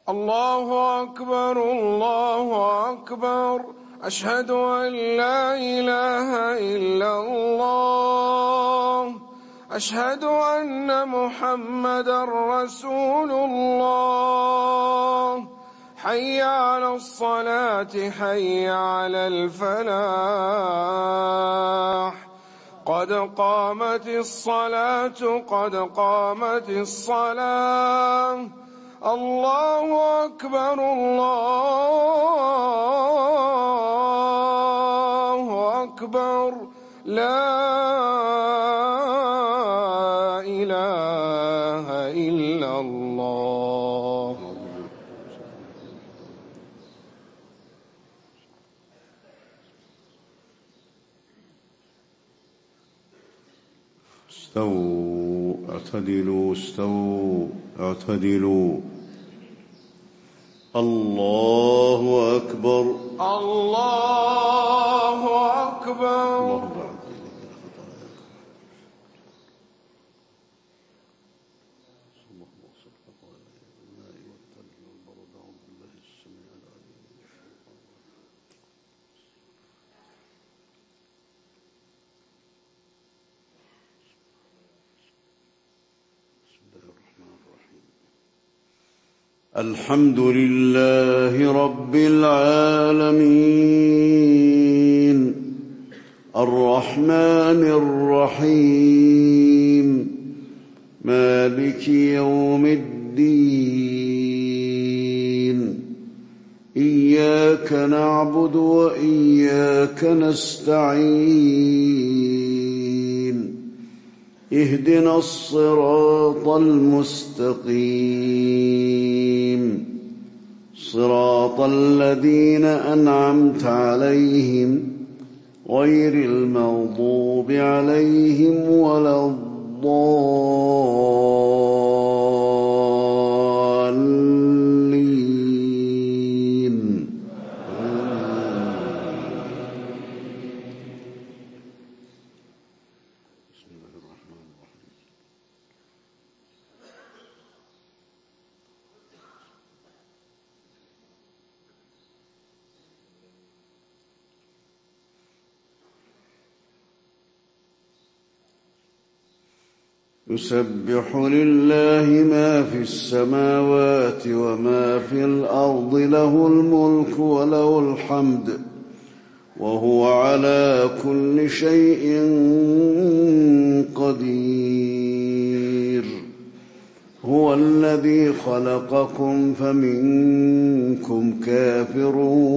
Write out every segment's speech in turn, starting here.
الله أكبر الله أكبر. أشهد أن لا إله إلا الله. أشهد أن محمدا رسول الله. حي على الصلاة حي على الفلاح. قد قامت الصلاة قد قامت الصلاة. الله أكبر الله أكبر. لا إله إلا الله. استووا اعتدلوا استووا اعتدلوا. الله أكبر الله أكبر. الحمد لله رب العالمين الرحمن الرحيم مالك يوم الدين. إياك نعبد وإياك نستعين. اهدنا الصراط المستقيم صراط الذين أنعمت عليهم غير المغضوب عليهم ولا الضالين. يسبح لله ما في السماوات وما في الأرض له الملك وله الحمد وهو على كل شيء قدير. هو الذي خلقكم فمنكم كافر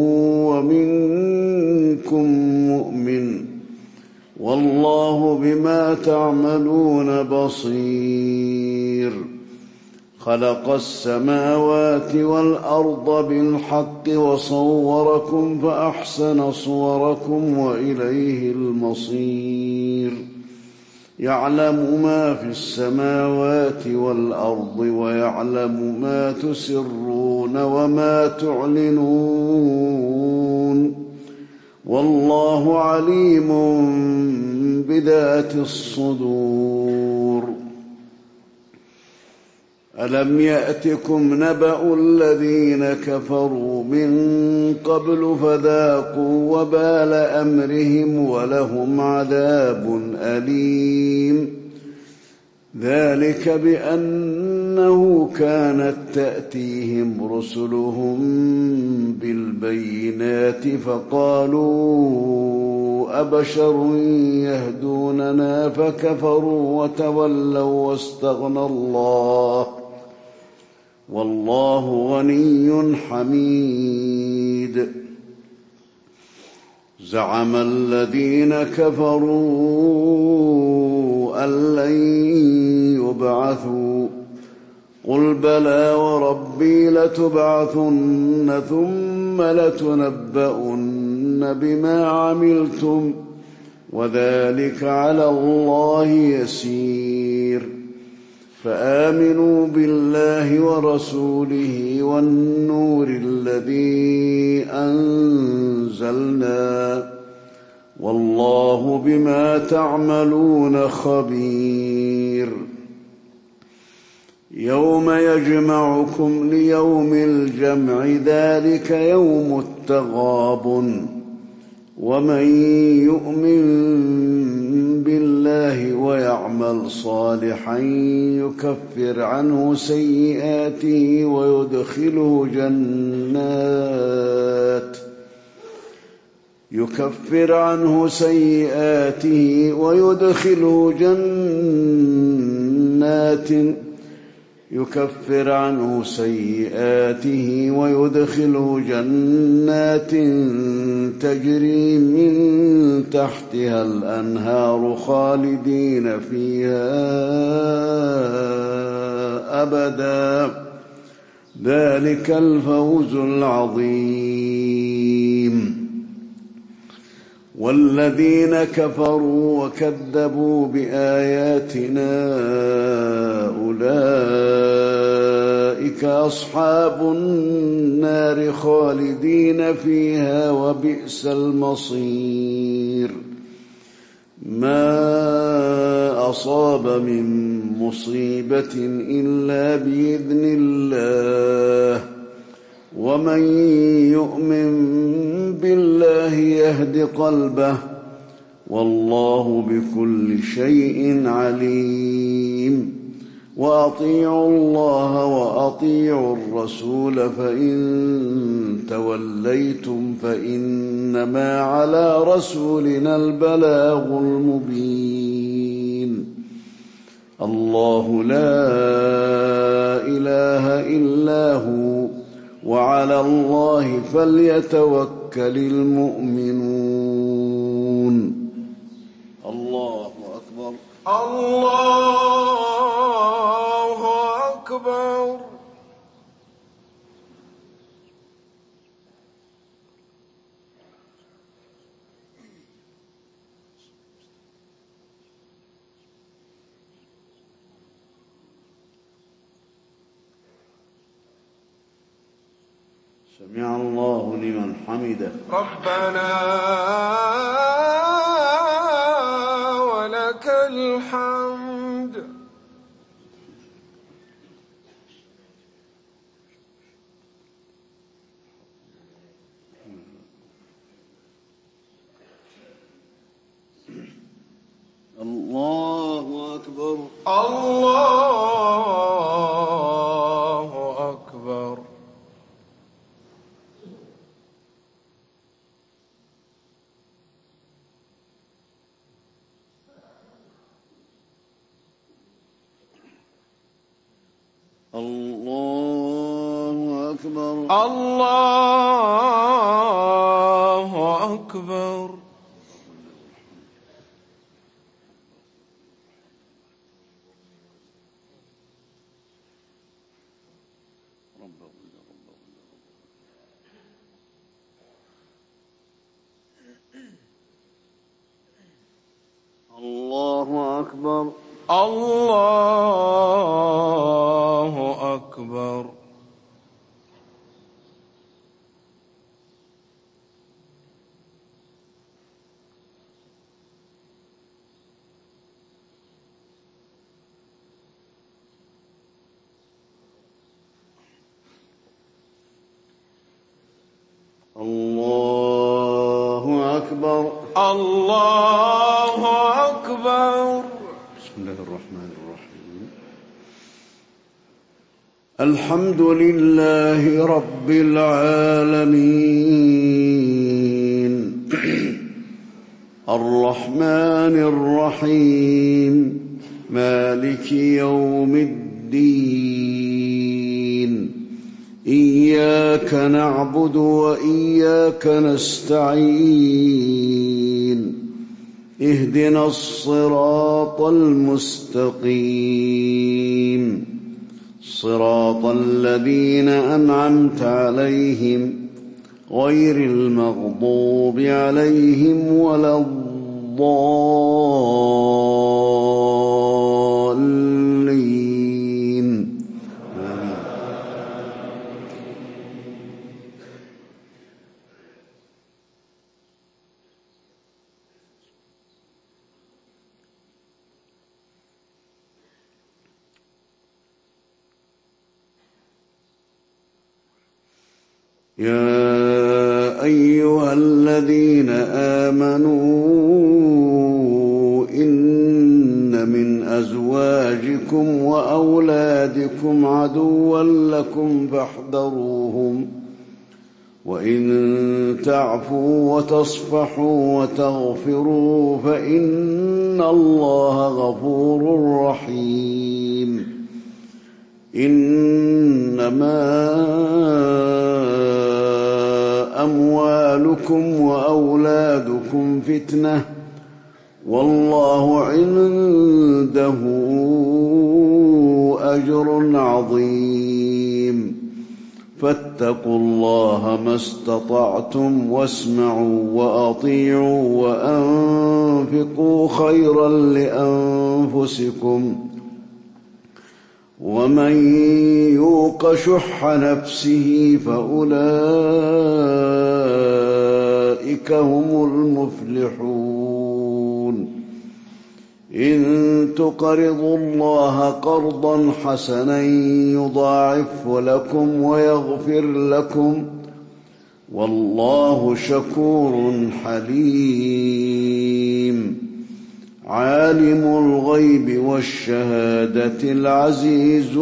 ومنكم مؤمن والله بما تعملون بصير. خلق السماوات والأرض بالحق وصوركم فأحسن صوركم وإليه المصير. يعلم ما في السماوات والأرض ويعلم ما تسرون وما تعلنون والله عليم بذات الصدور. ألم يأتكم نبأ الذين كفروا من قبل فذاقوا وبال أمرهم ولهم عذاب أليم. ذلك بأنه كانت تأتيهم رسلهم بالبينات فقالوا أبشر يهدوننا فكفروا وتولوا واستغنى الله والله غني حميد. زعم الذين كفروا أن لن يبعثوا قل بلى وربي لتبعثن ثم لتنبؤن بما عملتم وذلك على الله يسير. فآمنوا بالله ورسوله والنور الذي أنزلنا والله بما تعملون خبير. يوم يجمعكم ليوم الجمع ذلك يوم التغابن ومن يؤمن بالله ويعمل صالحا يكفر عنه سيئاته ويدخله جنات تجري من تحتها الأنهار خالدين فيها أبدا ذلك الفوز العظيم. والذين كفروا وكذبوا بآياتنا أولئك أصحاب النار خالدين فيها وبئس المصير. ما أصاب من مصيبة إلا بإذن الله ومن يؤمن بالله يهد قلبه والله بكل شيء عليم. وأطيعوا الله وأطيعوا الرسول فإن توليتم فإنما على رسولنا البلاغ المبين. الله لا إله إلا هو وعلى الله فليتوكل المؤمنون. الله أكبر. الله أكبر. سمع الله لمن حمده. ربنا ولك الحمد. الله أكبر. الله أكبر. الله أكبر. الله أكبر. الله أكبر. الله أكبر. الله أكبر. الله أكبر. بسم الله الرحمن الرحيم. الحمد لله رب العالمين الرحمن الرحيم مالك يوم الدين إياك نعبد وإياك نستعين اهدنا الصراط المستقيم صراط الذين أنعمت عليهم غير المغضوب عليهم ولا الضالين. آمين. يا أيها الذين آمنوا إن من أزواجكم وأولادكم عدوا لكم فاحذروهم وإن تعفوا وتصفحوا وتغفروا فإن الله غفور رحيم. إنما أموالكم وأولادكم فتنة والله عنده أجر عظيم. فاتقوا الله ما استطعتم واسمعوا وأطيعوا وأنفقوا خيرا لأنفسكم ومن يوق شح نفسه فأولئك هم المفلحون. إن تقرضوا الله قرضا حسنا يضاعفه لكم ويغفر لكم والله شكور حليم. عالم الغيب والشهادة العزيز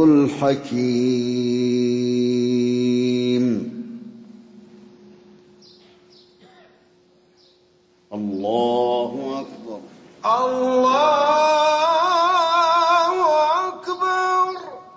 الحكيم. الله أكبر. الله أكبر.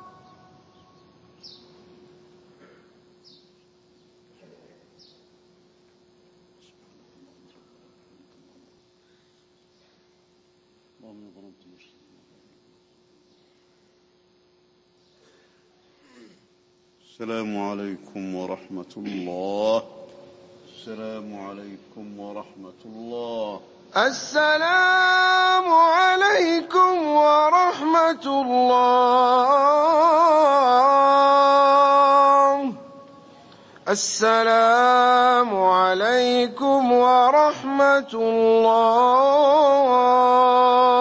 السلام عليكم ورحمة الله. السلام عليكم ورحمة الله. السلام عليكم ورحمة الله. السلام عليكم ورحمة الله.